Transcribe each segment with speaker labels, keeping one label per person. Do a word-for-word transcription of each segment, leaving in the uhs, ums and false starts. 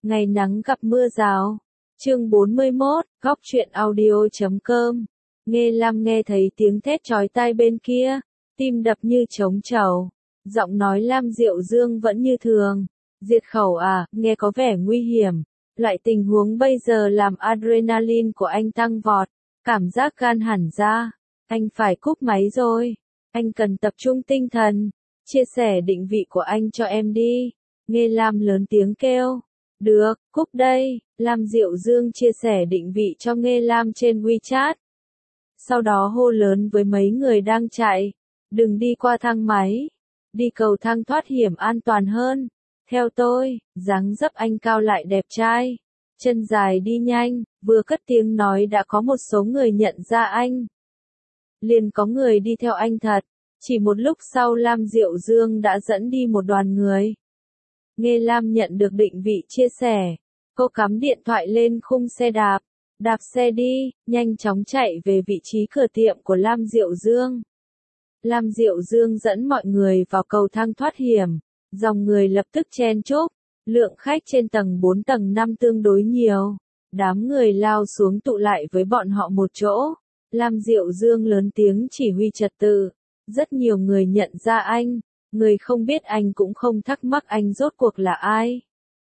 Speaker 1: Ngày nắng gặp mưa rào. Chương bốn mươi mốt, góc truyện audio chấm com. Nghe Lam nghe thấy tiếng thét chói tai bên kia, tim đập như trống trầu. Giọng nói Lam Diệu Dương vẫn như thường. Diệt khẩu à, nghe có vẻ nguy hiểm. Loại tình huống bây giờ làm adrenaline của anh tăng vọt, cảm giác gan hẳn ra. Anh phải cúp máy rồi. Anh cần tập trung tinh thần. Chia sẻ định vị của anh cho em đi. Nghe Lam lớn tiếng kêu. Được, cúp đây. Lam Diệu Dương chia sẻ định vị cho Nghe Lam trên WeChat. Sau đó hô lớn với mấy người đang chạy. Đừng đi qua thang máy. Đi cầu thang thoát hiểm an toàn hơn. Theo tôi, dáng dấp anh cao lại đẹp trai. Chân dài đi nhanh, vừa cất tiếng nói đã có một số người nhận ra anh. Liền có người đi theo anh thật. Chỉ một lúc sau Lam Diệu Dương đã dẫn đi một đoàn người. Nghe Lam nhận được định vị chia sẻ. Cô cắm điện thoại lên khung xe đạp. Đạp xe đi, nhanh chóng chạy về vị trí cửa tiệm của Lam Diệu Dương. Lam Diệu Dương dẫn mọi người vào cầu thang thoát hiểm. Dòng người lập tức chen chúc. Lượng khách trên tầng bốn tầng năm tương đối nhiều. Đám người lao xuống tụ lại với bọn họ một chỗ. Lam Diệu Dương lớn tiếng chỉ huy trật tự. Rất nhiều người nhận ra anh. Người không biết anh cũng không thắc mắc anh rốt cuộc là ai.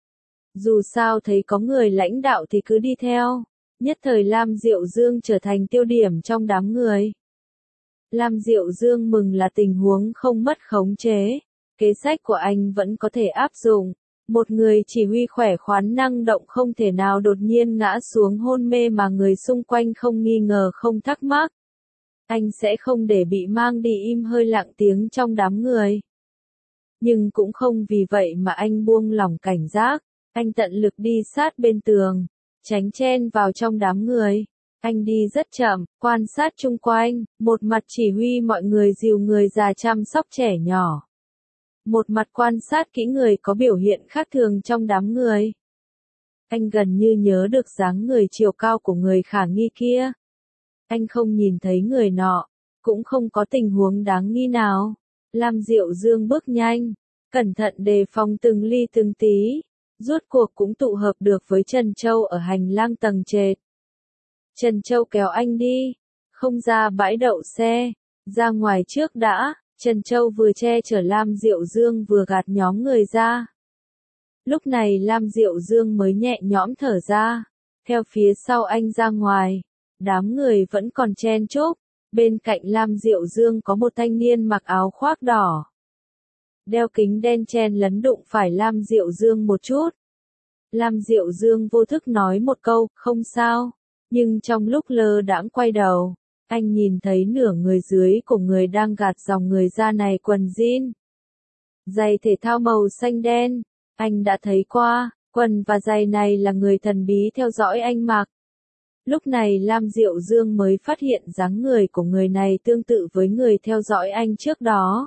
Speaker 1: Dù sao thấy có người lãnh đạo thì cứ đi theo. Nhất thời Lam Diệu Dương trở thành tiêu điểm trong đám người. Lam Diệu Dương mừng là tình huống không mất khống chế. Kế sách của anh vẫn có thể áp dụng. Một người chỉ huy khỏe khoắn năng động không thể nào đột nhiên ngã xuống hôn mê mà người xung quanh không nghi ngờ không thắc mắc. Anh sẽ không để bị mang đi im hơi lặng tiếng trong đám người. Nhưng cũng không vì vậy mà anh buông lỏng cảnh giác. Anh tận lực đi sát bên tường, tránh chen vào trong đám người. Anh đi rất chậm, quan sát chung quanh, một mặt chỉ huy mọi người dìu người già chăm sóc trẻ nhỏ. Một mặt quan sát kỹ người có biểu hiện khác thường trong đám người. Anh gần như nhớ được dáng người chiều cao của người khả nghi kia. Anh không nhìn thấy người nọ, cũng không có tình huống đáng nghi nào. Lam Diệu Dương bước nhanh, cẩn thận đề phòng từng ly từng tí. Rốt cuộc cũng tụ hợp được với Trần Châu ở hành lang tầng trệt. Trần Châu kéo anh đi, không ra bãi đậu xe, ra ngoài trước đã. Trần Châu vừa che chở Lam Diệu Dương vừa gạt nhóm người ra. Lúc này Lam Diệu Dương mới nhẹ nhõm thở ra, theo phía sau anh ra ngoài. Đám người vẫn còn chen chúc, bên cạnh Lam Diệu Dương có một thanh niên mặc áo khoác đỏ. Đeo kính đen chen lấn đụng phải Lam Diệu Dương một chút. Lam Diệu Dương vô thức nói một câu, không sao. Nhưng trong lúc lơ đãng quay đầu, anh nhìn thấy nửa người dưới của người đang gạt dòng người ra này quần jean. Giày thể thao màu xanh đen, anh đã thấy qua, quần và giày này là người thần bí theo dõi anh mặc. Lúc này Lam Diệu Dương mới phát hiện dáng người của người này tương tự với người theo dõi anh trước đó.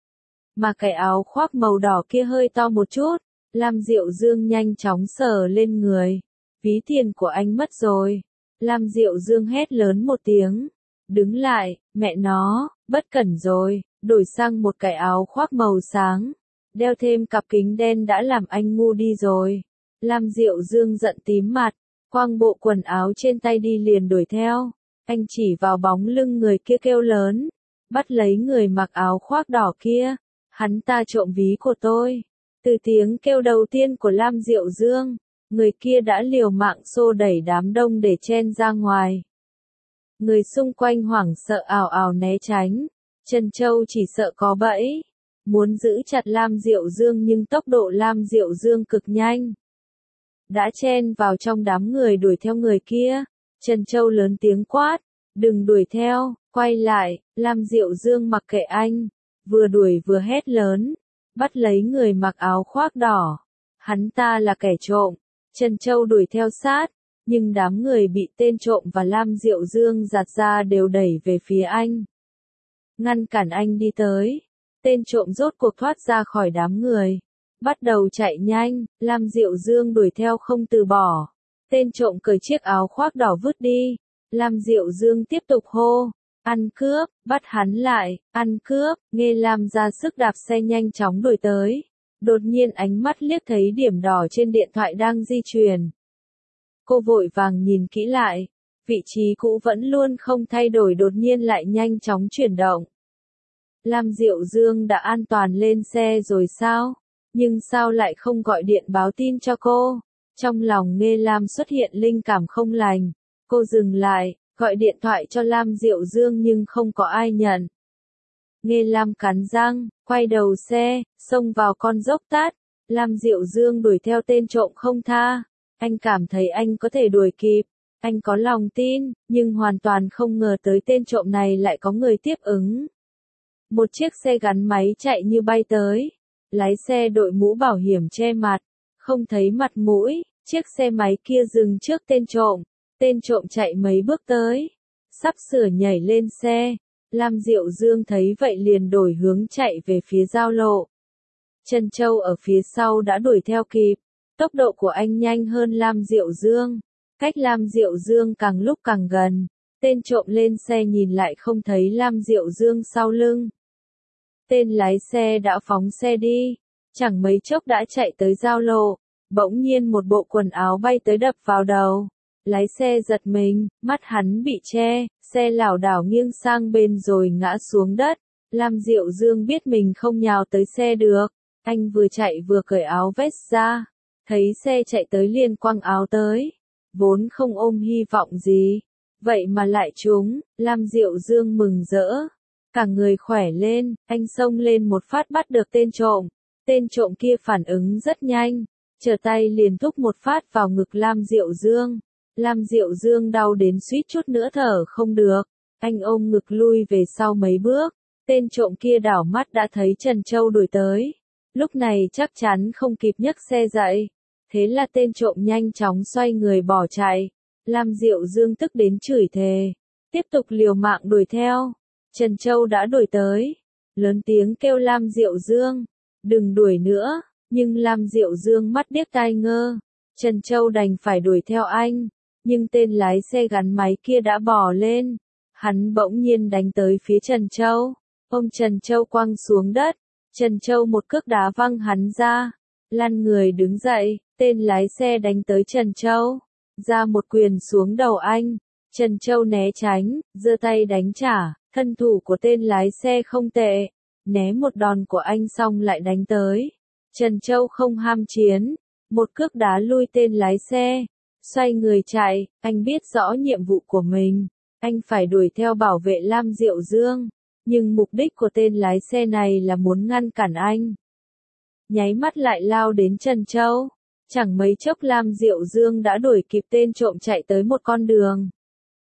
Speaker 1: Mà cái áo khoác màu đỏ kia hơi to một chút, Lam Diệu Dương nhanh chóng sờ lên người. Ví tiền của anh mất rồi. Lam Diệu Dương hét lớn một tiếng. Đứng lại, mẹ nó, bất cẩn rồi, đổi sang một cái áo khoác màu sáng. Đeo thêm cặp kính đen đã làm anh ngu đi rồi. Lam Diệu Dương giận tím mặt, quăng bộ quần áo trên tay đi liền đuổi theo. Anh chỉ vào bóng lưng người kia kêu lớn. Bắt lấy người mặc áo khoác đỏ kia. Hắn ta trộm ví của tôi. Từ tiếng kêu đầu tiên của Lam Diệu Dương, người kia đã liều mạng xô đẩy đám đông để chen ra ngoài. Người xung quanh hoảng sợ ào ào né tránh. Trần Châu chỉ sợ có bẫy. Muốn giữ chặt Lam Diệu Dương nhưng tốc độ Lam Diệu Dương cực nhanh. Đã chen vào trong đám người đuổi theo người kia. Trần Châu lớn tiếng quát. Đừng đuổi theo, quay lại. Lam Diệu Dương mặc kệ anh. Vừa đuổi vừa hét lớn. Bắt lấy người mặc áo khoác đỏ. Hắn ta là kẻ trộm. Trần Châu đuổi theo sát. Nhưng đám người bị tên trộm và Lam Diệu Dương giạt ra đều đẩy về phía anh. Ngăn cản anh đi tới. Tên trộm rốt cuộc thoát ra khỏi đám người. Bắt đầu chạy nhanh, Lam Diệu Dương đuổi theo không từ bỏ. Tên trộm cởi chiếc áo khoác đỏ vứt đi. Lam Diệu Dương tiếp tục hô. Ăn cướp, bắt hắn lại, ăn cướp. Nghe Lam ra sức đạp xe nhanh chóng đuổi tới. Đột nhiên ánh mắt liếc thấy điểm đỏ trên điện thoại đang di chuyển. Cô vội vàng nhìn kỹ lại, vị trí cũ vẫn luôn không thay đổi đột nhiên lại nhanh chóng chuyển động. Lam Diệu Dương đã an toàn lên xe rồi sao? Nhưng sao lại không gọi điện báo tin cho cô? Trong lòng Nghê Lam xuất hiện linh cảm không lành. Cô dừng lại, gọi điện thoại cho Lam Diệu Dương nhưng không có ai nhận. Nghê Lam cắn răng, quay đầu xe, xông vào con dốc tát. Lam Diệu Dương đuổi theo tên trộm không tha. Anh cảm thấy anh có thể đuổi kịp. Anh có lòng tin, nhưng hoàn toàn không ngờ tới tên trộm này lại có người tiếp ứng. Một chiếc xe gắn máy chạy như bay tới. Lái xe đội mũ bảo hiểm che mặt, không thấy mặt mũi. Chiếc xe máy kia dừng trước tên trộm. Tên trộm chạy mấy bước tới, sắp sửa nhảy lên xe. Lam Diệu Dương thấy vậy liền đổi hướng chạy về phía giao lộ. Trần Châu ở phía sau đã đuổi theo kịp. Tốc độ của anh nhanh hơn Lam Diệu Dương. Cách Lam Diệu Dương càng lúc càng gần. Tên trộm lên xe nhìn lại không thấy Lam Diệu Dương sau lưng. Tên lái xe đã phóng xe đi. Chẳng mấy chốc đã chạy tới giao lộ. Bỗng nhiên một bộ quần áo bay tới đập vào đầu. Lái xe giật mình, mắt hắn bị che, xe lảo đảo nghiêng sang bên rồi ngã xuống đất. Lam Diệu Dương biết mình không nhào tới xe được. Anh vừa chạy vừa cởi áo vest ra. Thấy xe chạy tới liền quăng áo tới. Vốn không ôm hy vọng gì. Vậy mà lại trúng, Lam Diệu Dương mừng rỡ. Cả người khỏe lên, anh xông lên một phát bắt được tên trộm. Tên trộm kia phản ứng rất nhanh. Trở tay liền thúc một phát vào ngực Lam Diệu Dương. Lam Diệu Dương đau đến suýt chút nữa thở không được. Anh ôm ngực lui về sau mấy bước. Tên trộm kia đảo mắt đã thấy Trần Châu đuổi tới. Lúc này chắc chắn không kịp nhấc xe dậy. Thế là tên trộm nhanh chóng xoay người bỏ chạy. Lam Diệu Dương tức đến chửi thề. Tiếp tục liều mạng đuổi theo. Trần Châu đã đuổi tới. Lớn tiếng kêu Lam Diệu Dương. Đừng đuổi nữa. Nhưng Lam Diệu Dương mắt điếc tai ngơ. Trần Châu đành phải đuổi theo anh. Nhưng tên lái xe gắn máy kia đã bỏ lên. Hắn bỗng nhiên đánh tới phía Trần Châu. Ôm Trần Châu quăng xuống đất. Trần Châu một cước đá văng hắn ra. Lăn người đứng dậy. Tên lái xe đánh tới Trần Châu. Ra một quyền xuống đầu anh. Trần Châu né tránh, giơ tay đánh trả. Thân thủ của tên lái xe không tệ. Né một đòn của anh xong lại đánh tới. Trần Châu không ham chiến. Một cước đá lui tên lái xe. Xoay người chạy, anh biết rõ nhiệm vụ của mình. Anh phải đuổi theo bảo vệ Lam Diệu Dương. Nhưng mục đích của tên lái xe này là muốn ngăn cản anh. Nháy mắt lại lao đến Trần Châu. Chẳng mấy chốc Lam Diệu Dương đã đuổi kịp tên trộm chạy tới một con đường.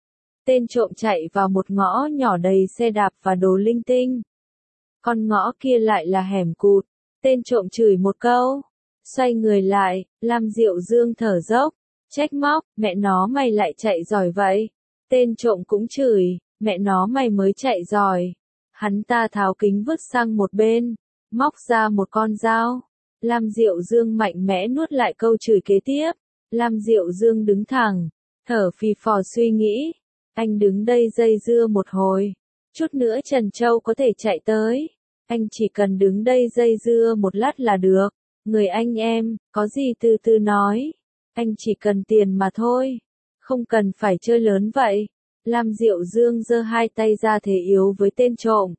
Speaker 1: Tên trộm chạy vào một ngõ nhỏ đầy xe đạp và đồ linh tinh. Con ngõ kia lại là hẻm cụt. Tên trộm chửi một câu. Xoay người lại, Lam Diệu Dương thở dốc. Trách móc, mẹ nó mày lại chạy giỏi vậy. Tên trộm cũng chửi, mẹ nó mày mới chạy giỏi. Hắn ta tháo kính vứt sang một bên, móc ra một con dao. Lam Diệu Dương mạnh mẽ nuốt lại câu chửi kế tiếp. Lam Diệu Dương đứng thẳng, thở phì phò suy nghĩ. Anh đứng đây dây dưa một hồi. Chút nữa Trần Châu có thể chạy tới. Anh chỉ cần đứng đây dây dưa một lát là được. Người anh em, có gì từ từ nói. Anh chỉ cần tiền mà thôi. Không cần phải chơi lớn vậy. Lam Diệu Dương giơ hai tay ra thế yếu với tên trộm.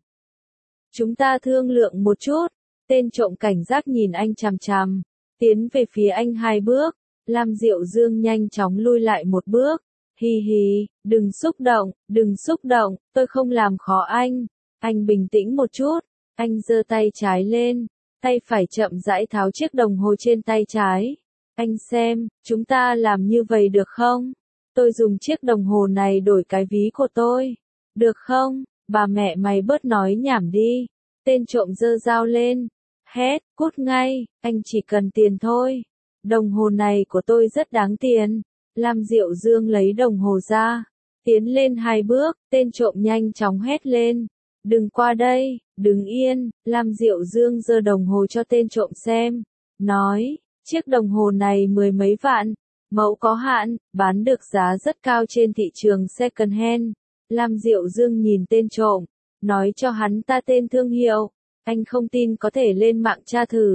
Speaker 1: Chúng ta thương lượng một chút. Tên trộm cảnh giác nhìn anh chằm chằm. Tiến về phía anh hai bước. Lam Diệu Dương nhanh chóng lui lại một bước. Hi hi, đừng xúc động, đừng xúc động, tôi không làm khó anh. Anh bình tĩnh một chút. Anh giơ tay trái lên. Tay phải chậm rãi tháo chiếc đồng hồ trên tay trái. Anh xem, chúng ta làm như vậy được không? Tôi dùng chiếc đồng hồ này đổi cái ví của tôi. Được không? Bà mẹ mày bớt nói nhảm đi. Tên trộm giơ dao lên. Hét, cút ngay, anh chỉ cần tiền thôi. Đồng hồ này của tôi rất đáng tiền. Lam Diệu Dương lấy đồng hồ ra. Tiến lên hai bước, tên trộm nhanh chóng hét lên. Đừng qua đây, đứng yên. Lam Diệu Dương giơ đồng hồ cho tên trộm xem. Nói, chiếc đồng hồ này mười mấy vạn. Mẫu có hạn, bán được giá rất cao trên thị trường second hand. Lam Diệu Dương nhìn tên trộm. Nói cho hắn ta tên thương hiệu. Anh không tin có thể lên mạng tra thử.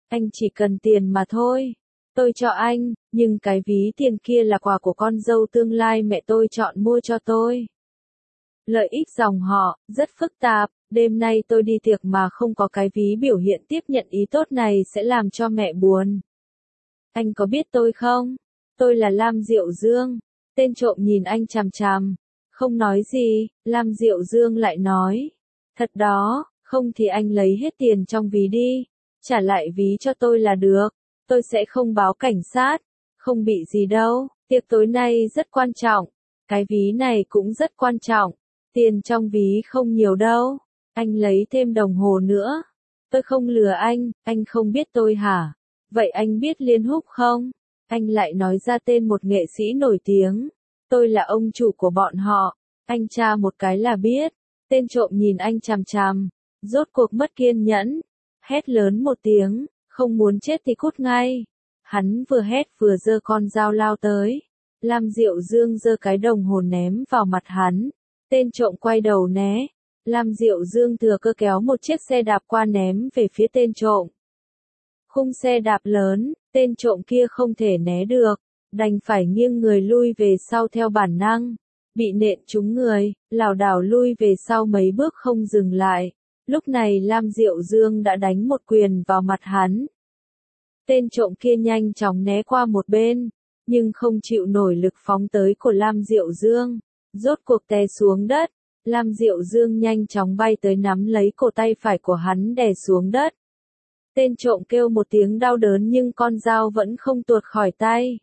Speaker 1: Anh chỉ cần tiền mà thôi. Tôi cho anh, nhưng cái ví tiền kia là quà của con dâu tương lai mẹ tôi chọn mua cho tôi. Lợi ích dòng họ, rất phức tạp, đêm nay tôi đi tiệc mà không có cái ví biểu hiện tiếp nhận ý tốt này sẽ làm cho mẹ buồn. Anh có biết tôi không? Tôi là Lam Diệu Dương. Tên trộm nhìn anh chằm chằm. Không nói gì, Lam Diệu Dương lại nói. Thật đó, không thì anh lấy hết tiền trong ví đi. Trả lại ví cho tôi là được. Tôi sẽ không báo cảnh sát. Không bị gì đâu, tiệc tối nay rất quan trọng. Cái ví này cũng rất quan trọng. Tiền trong ví không nhiều đâu. Anh lấy thêm đồng hồ nữa. Tôi không lừa anh, anh không biết tôi hả? Vậy anh biết Liên Húc không? Anh lại nói ra tên một nghệ sĩ nổi tiếng. Tôi là ông chủ của bọn họ. Anh tra một cái là biết. Tên trộm nhìn anh chằm chằm. Rốt cuộc mất kiên nhẫn. Hét lớn một tiếng. Không muốn chết thì cút ngay. Hắn vừa hét vừa giơ con dao lao tới. Lam Diệu Dương giơ cái đồng hồ ném vào mặt hắn. Tên trộm quay đầu né. Lam Diệu Dương thừa cơ kéo một chiếc xe đạp qua ném về phía tên trộm. Khung xe đạp lớn, tên trộm kia không thể né được, đành phải nghiêng người lui về sau theo bản năng. Bị nện trúng người, lảo đảo lui về sau mấy bước không dừng lại. Lúc này Lam Diệu Dương đã đánh một quyền vào mặt hắn. Tên trộm kia nhanh chóng né qua một bên, nhưng không chịu nổi lực phóng tới của Lam Diệu Dương. Rốt cuộc té xuống đất. Lam Diệu Dương nhanh chóng bay tới nắm lấy cổ tay phải của hắn đè xuống đất. Tên trộm kêu một tiếng đau đớn nhưng con dao vẫn không tuột khỏi tay.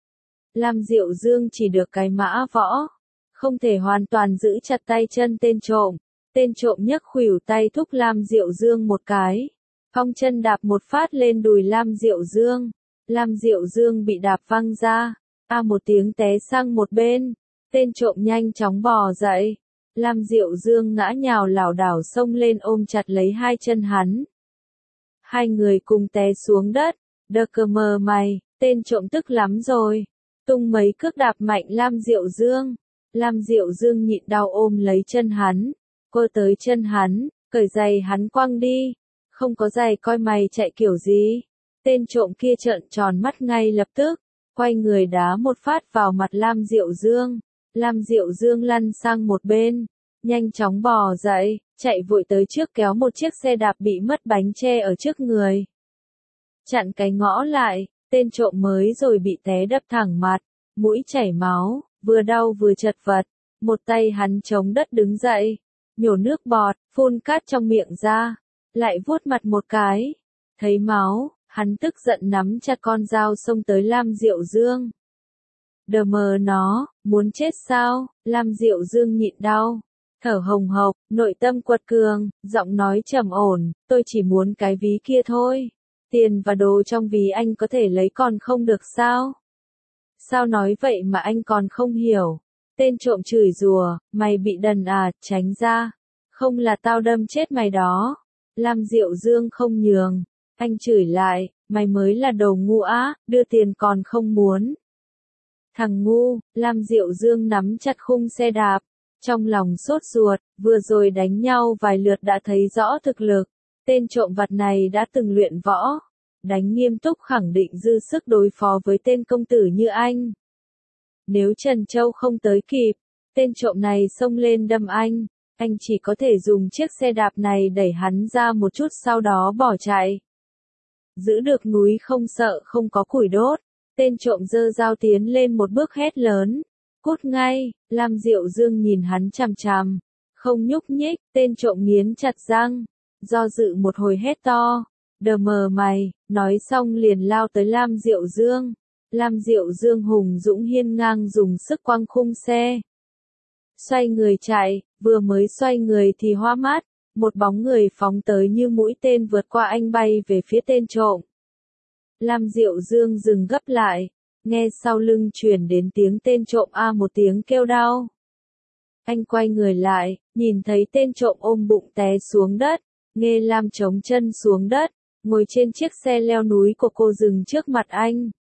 Speaker 1: Lam Diệu Dương chỉ được cái mã võ. Không thể hoàn toàn giữ chặt tay chân tên trộm. Tên trộm nhấc khuỷu tay thúc Lam Diệu Dương một cái. Phong chân đạp một phát lên đùi Lam Diệu Dương. Lam Diệu Dương bị đạp văng ra. A một tiếng té sang một bên. Tên trộm nhanh chóng bò dậy. Lam Diệu Dương ngã nhào lảo đảo xông lên ôm chặt lấy hai chân hắn. Hai người cùng té xuống đất. Đơ cơ mờ mày, tên trộm tức lắm rồi. Tung mấy cước đạp mạnh Lam Diệu Dương. Lam Diệu Dương nhịn đau ôm lấy chân hắn. Cô tới chân hắn, cởi giày hắn quăng đi. Không có giày coi mày chạy kiểu gì. Tên trộm kia trợn tròn mắt ngay lập tức. Quay người đá một phát vào mặt Lam Diệu Dương. Lam Diệu Dương lăn sang một bên. Nhanh chóng bò dậy, chạy vội tới trước kéo một chiếc xe đạp bị mất bánh che ở trước người. Chặn cái ngõ lại, tên trộm mới rồi bị té đập thẳng mặt, mũi chảy máu, vừa đau vừa chật vật. Một tay hắn chống đất đứng dậy, nhổ nước bọt, phun cát trong miệng ra, lại vuốt mặt một cái. Thấy máu, hắn tức giận nắm chặt con dao xông tới Lam Diệu Dương. Đờ mờ nó, muốn chết sao? Lam Diệu Dương nhịn đau, thở hồng hộc, nội tâm quật cường, giọng nói trầm ổn, tôi chỉ muốn cái ví kia thôi. Tiền và đồ trong ví anh có thể lấy còn không được sao? Sao nói vậy mà anh còn không hiểu? Tên trộm chửi rủa, mày bị đần à, tránh ra. Không là tao đâm chết mày đó. Lam Diệu Dương không nhường. Anh chửi lại, mày mới là đồ ngu á, đưa tiền còn không muốn. Thằng ngu, Lam Diệu Dương nắm chặt khung xe đạp. Trong lòng sốt ruột, vừa rồi đánh nhau vài lượt đã thấy rõ thực lực. Tên trộm vặt này đã từng luyện võ. Đánh nghiêm túc khẳng định dư sức đối phó với tên công tử như anh. Nếu Trần Châu không tới kịp, tên trộm này xông lên đâm anh. Anh chỉ có thể dùng chiếc xe đạp này đẩy hắn ra một chút sau đó bỏ chạy. Giữ được núi không sợ không có củi đốt. Tên trộm giơ dao tiến lên một bước hét lớn. Cút ngay, Lam Diệu Dương nhìn hắn chằm chằm. Không nhúc nhích, tên trộm nghiến chặt răng. Do dự một hồi hét to. Đờ mờ mày, nói xong liền lao tới Lam Diệu Dương. Lam Diệu Dương hùng dũng hiên ngang dùng sức quăng khung xe. Xoay người chạy, vừa mới xoay người thì hoa mắt. Một bóng người phóng tới như mũi tên vượt qua anh bay về phía tên trộm. Lam Diệu Dương dừng gấp lại, nghe sau lưng truyền đến tiếng tên trộm a một tiếng kêu đau. Anh quay người lại, nhìn thấy tên trộm ôm bụng té xuống đất, Nghê Lam chống chân xuống đất, ngồi trên chiếc xe leo núi của cô dừng trước mặt anh.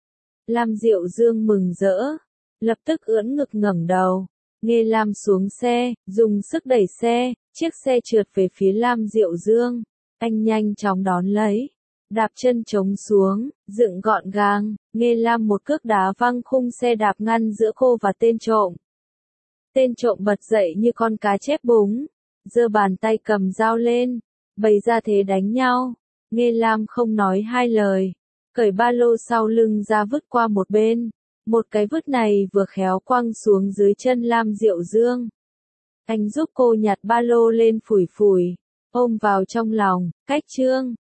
Speaker 1: Lam Diệu Dương mừng rỡ, lập tức ưỡn ngực ngẩng đầu. Nghê Lam xuống xe, dùng sức đẩy xe, chiếc xe trượt về phía Lam Diệu Dương. Anh nhanh chóng đón lấy. Đạp chân trống xuống, dựng gọn gàng, Nghê Lam một cước đá văng khung xe đạp ngăn giữa cô và tên trộm. Tên trộm bật dậy như con cá chép búng, giơ bàn tay cầm dao lên, bày ra thế đánh nhau. Nghê Lam không nói hai lời, cởi ba lô sau lưng ra vứt qua một bên. Một cái vứt này vừa khéo quăng xuống dưới chân Lam Diệu Dương. Anh giúp cô nhặt ba lô lên phủi phủi, ôm vào trong lòng, cách Trương.